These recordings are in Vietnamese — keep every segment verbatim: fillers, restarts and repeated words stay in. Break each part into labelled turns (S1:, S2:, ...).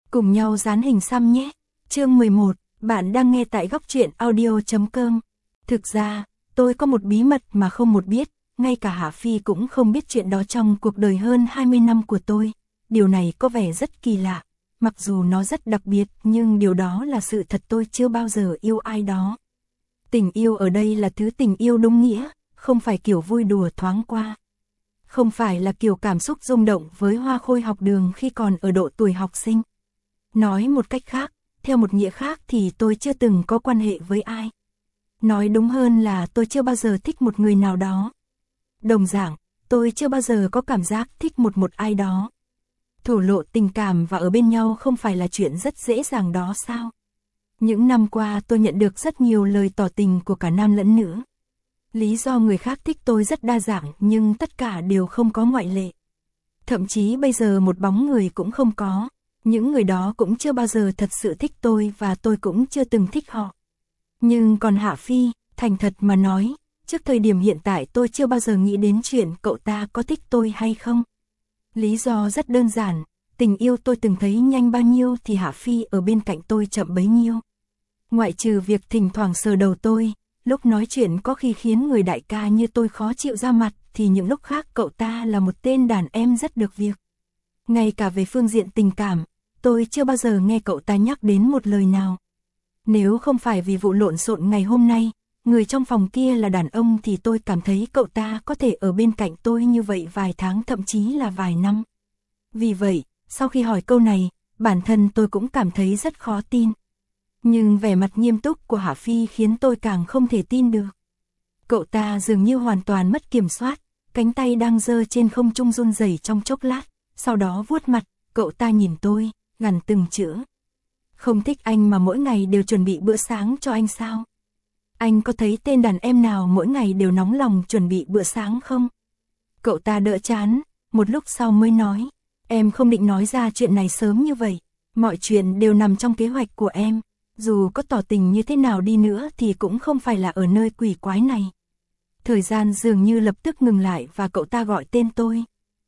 S1: Cùng nhau dán hình xăm nhé. Chương mười một, bạn đang nghe tại góc truyện audio chấm com. Thực ra, tôi có một bí mật mà không một biết, ngay cả Hạ Phi cũng không biết chuyện đó trong cuộc đời hơn hai mươi năm của tôi. Điều này có vẻ rất kỳ lạ, mặc dù nó rất đặc biệt, nhưng điều đó là sự thật, tôi chưa bao giờ yêu ai đó. Tình yêu ở đây là thứ tình yêu đúng nghĩa, không phải kiểu vui đùa thoáng qua. Không phải là kiểu cảm xúc rung động với hoa khôi học đường khi còn ở độ tuổi học sinh. Nói một cách khác, theo một nghĩa khác thì tôi chưa từng có quan hệ với ai. Nói đúng hơn là tôi chưa bao giờ thích một người nào đó. Đồng dạng, tôi chưa bao giờ có cảm giác thích một một ai đó. Thổ lộ tình cảm và ở bên nhau không phải là chuyện rất dễ dàng đó sao? Những năm qua tôi nhận được rất nhiều lời tỏ tình của cả nam lẫn nữ. Lý do người khác thích tôi rất đa dạng nhưng tất cả đều không có ngoại lệ. Thậm chí bây giờ một bóng người cũng không có. Những người đó cũng chưa bao giờ thật sự thích tôi và tôi cũng chưa từng thích họ. Nhưng còn Hạ Phi, thành thật mà nói, trước thời điểm hiện tại tôi chưa bao giờ nghĩ đến chuyện cậu ta có thích tôi hay không. Lý do rất đơn giản, tình yêu tôi từng thấy nhanh bao nhiêu thì Hạ Phi ở bên cạnh tôi chậm bấy nhiêu. Ngoại trừ việc thỉnh thoảng sờ đầu tôi, lúc nói chuyện có khi khiến người đại ca như tôi khó chịu ra mặt, thì những lúc khác cậu ta là một tên đàn em rất được việc. Ngay cả về phương diện tình cảm, tôi chưa bao giờ nghe cậu ta nhắc đến một lời nào. Nếu không phải vì vụ lộn xộn ngày hôm nay, người trong phòng kia là đàn ông thì tôi cảm thấy cậu ta có thể ở bên cạnh tôi như vậy vài tháng thậm chí là vài năm. Vì vậy, sau khi hỏi câu này, bản thân tôi cũng cảm thấy rất khó tin. Nhưng vẻ mặt nghiêm túc của Hạ Phi khiến tôi càng không thể tin được. Cậu ta dường như hoàn toàn mất kiểm soát, cánh tay đang giơ trên không trung run rẩy trong chốc lát, sau đó vuốt mặt, cậu ta nhìn tôi, gằn từng chữ. Không thích anh mà mỗi ngày đều chuẩn bị bữa sáng cho anh sao? Anh có thấy tên đàn em nào mỗi ngày đều nóng lòng chuẩn bị bữa sáng không? Cậu ta đỡ chán, một lúc sau mới nói, em không định nói ra chuyện này sớm như vậy, mọi chuyện đều nằm trong kế hoạch của em, dù có tỏ tình như thế nào đi nữa thì cũng không phải là ở nơi quỷ quái này. Thời gian dường như lập tức ngừng lại và cậu ta gọi tên tôi.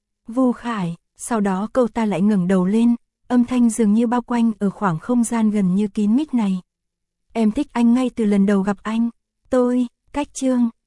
S1: Vu Khải, sau đó cậu ta lại ngẩng đầu lên, âm thanh dường như bao quanh ở khoảng không gian gần như kín mít này. Em thích anh ngay từ lần đầu gặp anh. Tôi, cách chương.